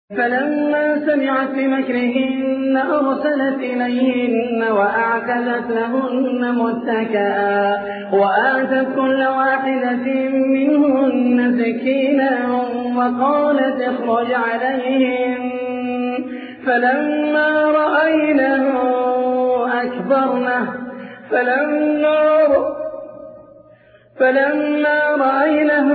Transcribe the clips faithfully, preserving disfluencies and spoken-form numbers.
فلما سمعت بمكرهن أرسلت إليهن وأعتدت لهن متكئا وآتت كل واحدة منهن سكينا وقالت اخرج عليهن فلما رأينه أكبرنه فلما فلما رأينه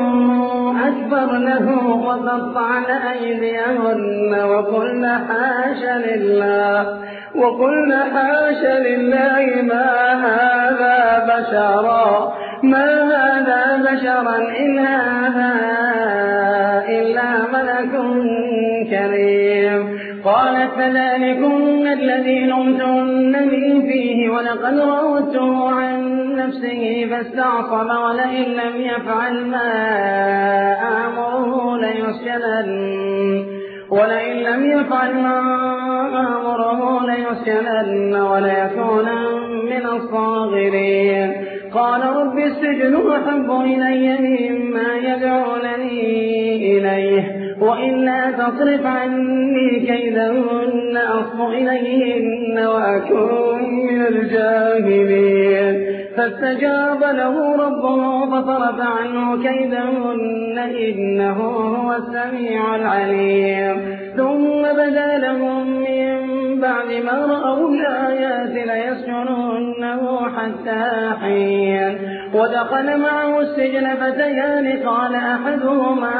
أكبرنه وقطعن أيديهن وقلن حاش لله وقلن حاش لله ما هذا بشرا ما هذا بشرا إن هذا إلا ملك كريم. قالت فذلكن الذي لمتنني فيه ولقد راودته عن نفسه فاستعصم ولئن لم يفعل ما آمره ليسجنن ولئن لم يفعل ما آمره ليسجنن وليكونن من الصاغرين. قال رب السجن أحب إلي مما يدعونني إليه وإلا تصرف عني كيدهن أصب إليهن وأكون من الجاهلين. فاستجاب له ربه فصرف عنه كيدهن إنه هو السميع العليم. ثم بدا لهم من بعد ما رأوا الآيات ليسجننه حتى حين. ودخل معه السجن فتيان قال أحدهما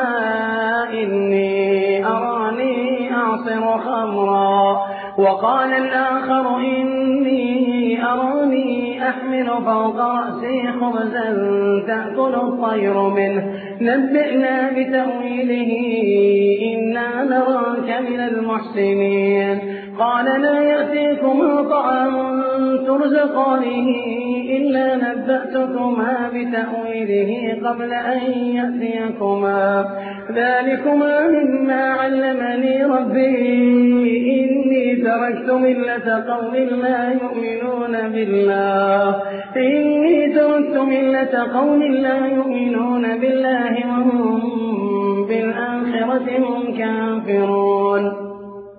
إني أراني أعصر خمرا وقال الآخر إني أراني أحمل فوق رأسي خبزا تأكل الطير منه نبئنا بتأويله إنا نراك من المحسنين. قال لا يأتيكما طعام ترزقانه إلا نبأتكما بتأويله قبل أن يأتيكما ذلكما مما علمني ربي إني تركت ملة قوم لا يؤمنون بالله إني تركت ملة قوم لا يؤمنون بالله وهم بالآخرة هم كافرون.